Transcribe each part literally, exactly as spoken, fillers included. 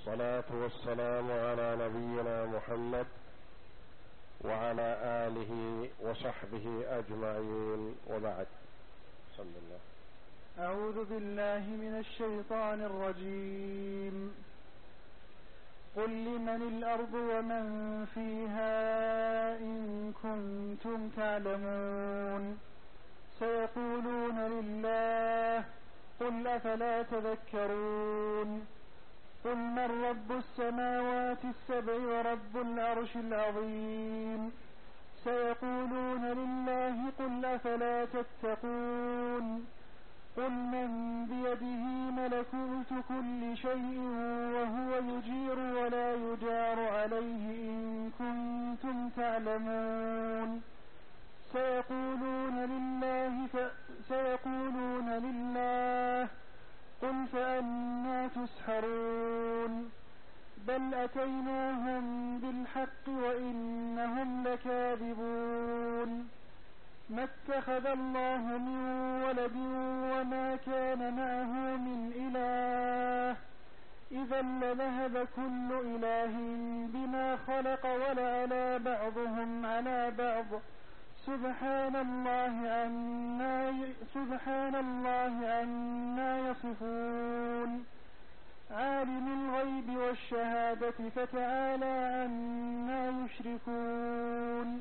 والصلاة والسلام على نبينا محمد وعلى آله وصحبه أجمعين، وبعد. صلى الله. أعوذ بالله من الشيطان الرجيم. قل لمن الأرض ومن فيها إن كنتم تعلمون سيقولون لله قل أفلا تذكرون قل من رب السماوات السبع ورب العرش العظيم سيقولون لله قل أفلا تتقون قل من بيده ملكوت كل شيء وهو يجير ولا يجار عليه إن كنتم تعلمون سيقولون لله ف... سيقولون لله قل فأنى تسحرون بل أتيناهم بالحق وإنهم لكاذبون ما اتخذ الله من ولد وما كان معه من إله إذا لذهب كل إله بما خلق ولعلى بعضهم على بعض سبحان الله عما سبحان الله عما يصفون عالم الغيب والشهادة فتعالى عما يشركون.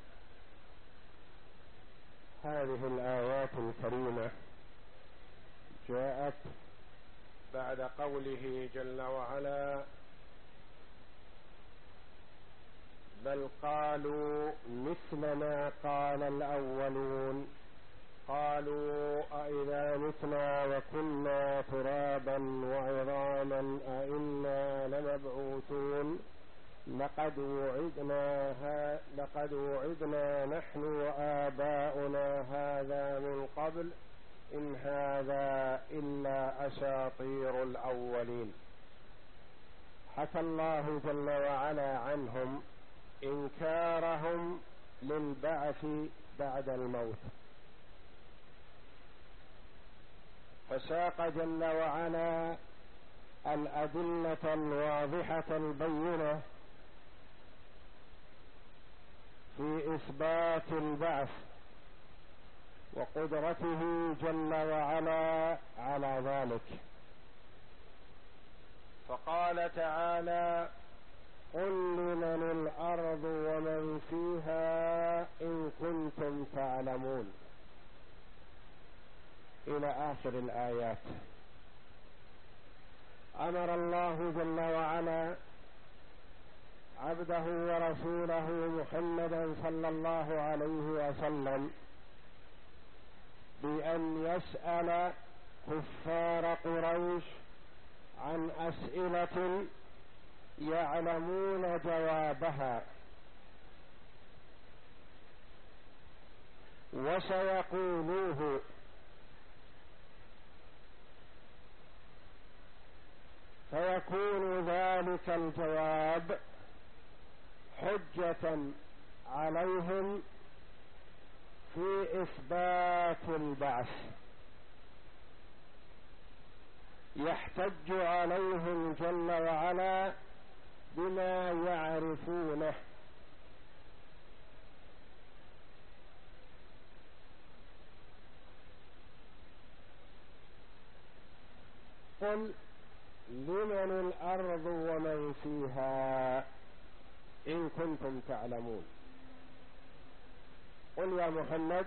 هذه الآيات الكريمة جاءت بعد قوله جل وعلا: بل قالوا مثل ما قال الأولون قالوا أئذا متنا وكنا ترابا وعظاما أئنا لمبعوثون لقد وعدنا لقد وعدنا نحن وآباؤنا هذا من قبل إن هذا إلا أساطير الأولين. حكى الله جل وعلا عنهم إنكارهم للبعث بعد الموت، فساق جل وعلا الأدلة الواضحة البينة في إثبات البعث وقدرته جل وعلا على ذلك، فقال تعالى: قل لمن الأرض ومن فيها إن كنتم تعلمون، إلى آخر الآيات. أمر الله جل وعلا عبده ورسوله محمدا صلى الله عليه وسلم بأن يسأل كفار قريش عن أسئلة يعلمون جوابها وسيقولوه، فيكون ذلك الجواب حجة عليهم في إثبات البعث، يحتج عليهم جل وعلا بما يعرفونه. قل لمن الأرض ومن فيها إن كنتم تعلمون. قل يا محمد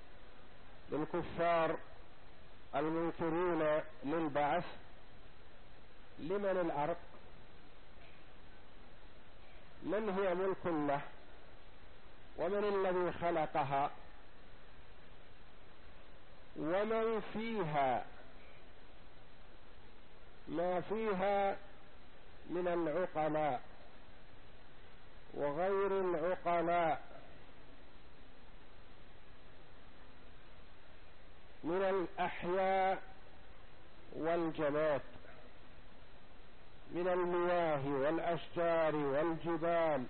للكفار المنكرين للبعث: لمن الأرض؟ من هي ملك له؟ ومن الذي خلقها؟ ومن فيها؟ ما فيها من العقلاء وغير العقلاء من الأحياء والجماد، من المياه والأشجار والجبال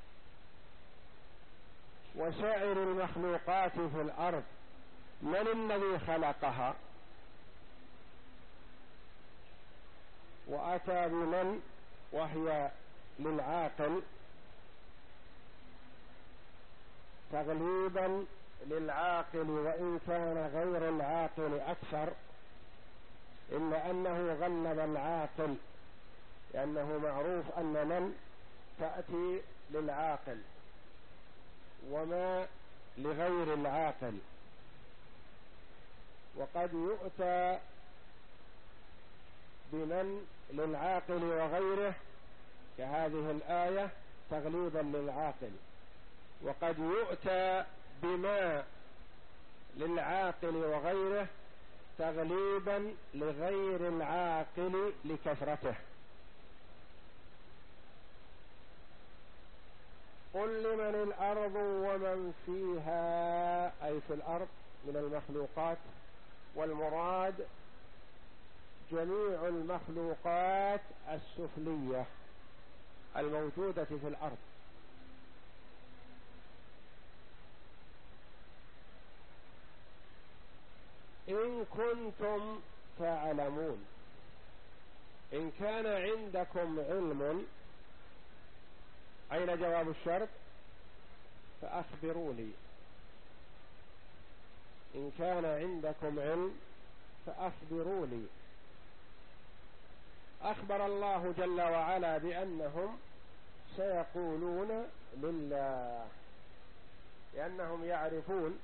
وسائر المخلوقات في الأرض، من الذي خلقها؟ وأتى بمن وهي للعاقل تغليبا للعاقل وإن كان غير العاقل أكثر، إلا أنه غلب العاقل، لأنه معروف أن من تأتي للعاقل وما لغير العاقل، وقد يؤتى بمن للعاقل وغيره كهذه الآية تغليبا للعاقل، وقد يؤتى بما للعاقل وغيره تغليبا لغير العاقل لكثرته. قل لمن الأرض ومن فيها، أي في الأرض من المخلوقات، والمراد جميع المخلوقات السفلية الموجودة في الأرض. إن كنتم تعلمون، إن كان عندكم علم، أين جواب الشرط؟ فأخبروني. إن كان عندكم علم فأخبروني. أخبر الله جل وعلا بأنهم سيقولون لله، لأنهم يعرفون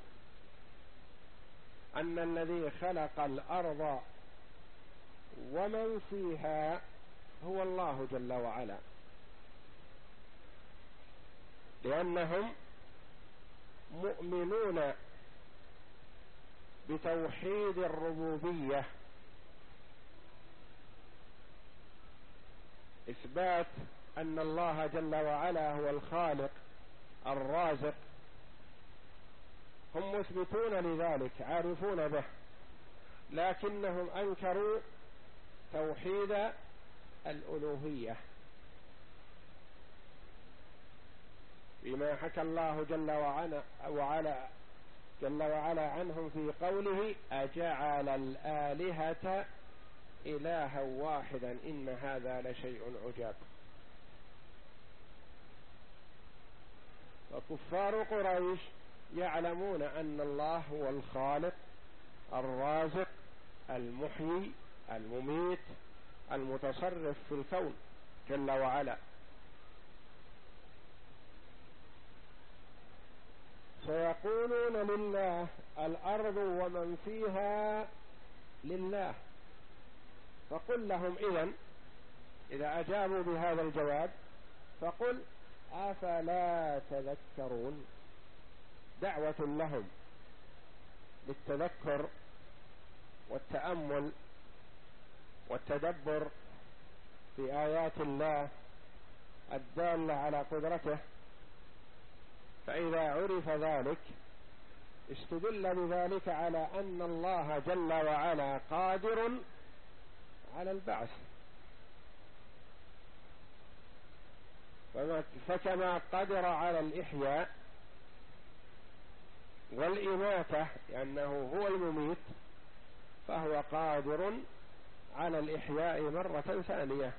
أن الذي خلق الأرض ومن فيها هو الله جل وعلا، لأنهم مؤمنون بتوحيد الربوبية، إثبات أن الله جل وعلا هو الخالق الرازق، هم مثبتون لذلك عارفون به، لكنهم أنكروا توحيد الألوهية بما حكى الله جل وعلا وعلا جل وعلا عنهم في قوله: أجعل الآلهة إلها واحدا إن هذا لشيء عجاب. وكفار قريش يعلمون أن الله هو الخالق الرازق المحيي المميت المتصرف في الكون جل وعلا. سيقولون لله، الأرض ومن فيها لله. فقل لهم إذن إذا أجابوا بهذا الجواب فقل: أفلا تذكرون؟ دعوة لهم بالتذكر والتأمل والتدبر في آيات الله الدالة على قدرته، فإذا عرف ذلك استدل بذلك على أن الله جل وعلا قادر على البعث، فكما قدر على الإحياء والإماتة لأنه هو المميت، فهو قادر على الإحياء مرة ثانية.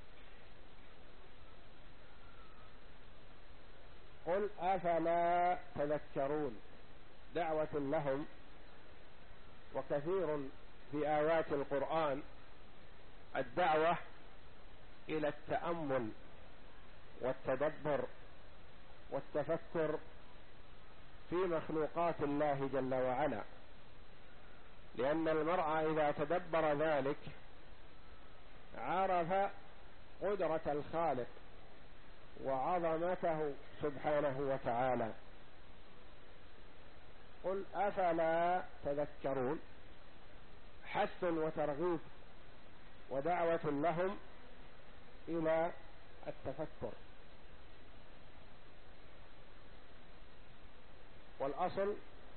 قل أفلا تذكرون، دعوة لهم. وكثير في آيات القرآن الدعوة إلى التأمل والتدبر والتفكر في مخلوقات الله جل وعلا، لأن المرء إذا تدبر ذلك عرف قدرة الخالق وعظمته سبحانه وتعالى. قل أفلا تذكرون، حث وترغيب ودعوة لهم إلى التفكر. والأصل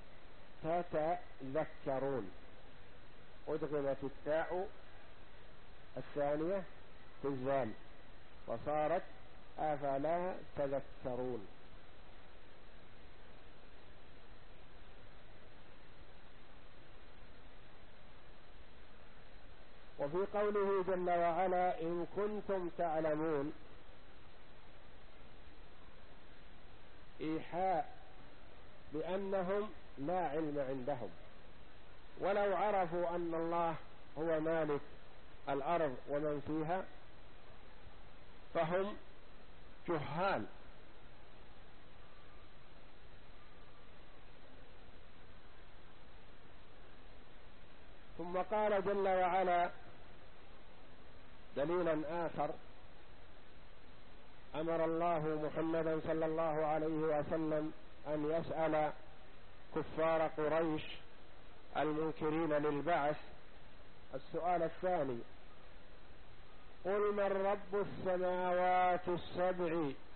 تتذكرون، أدغمت التاء الثانية في الزال وصارت أفلا تذكرون. وفي قوله جل وعلا إن كنتم تعلمون إيحاء بأنهم لا علم عندهم، ولو عرفوا أن الله هو مالك الأرض ومن فيها فهم جهال. ثم قال جل وعلا دليلا آخر، أمر الله محمدا صلى الله عليه وسلم أن يسأل كفار قريش المنكرين للبعث السؤال الثاني: قل من رب السماوات السبع